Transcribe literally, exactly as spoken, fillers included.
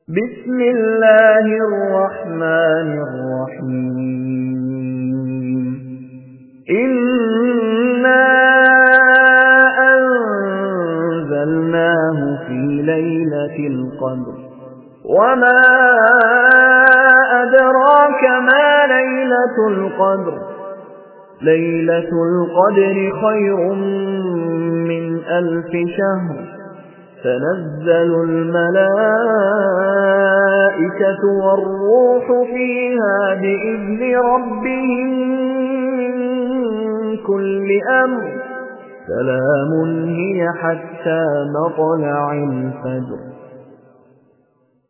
بسم الله الرحمن الرحيم إنا أنزلناه في ليلة القدر وما أدراك ما ليلة القدر ليلة القدر خير من ألف شهر تنزل الملائكة والروح فيها بإذن ربهم من كل أمر سلام هي حتى مطلع الفجر.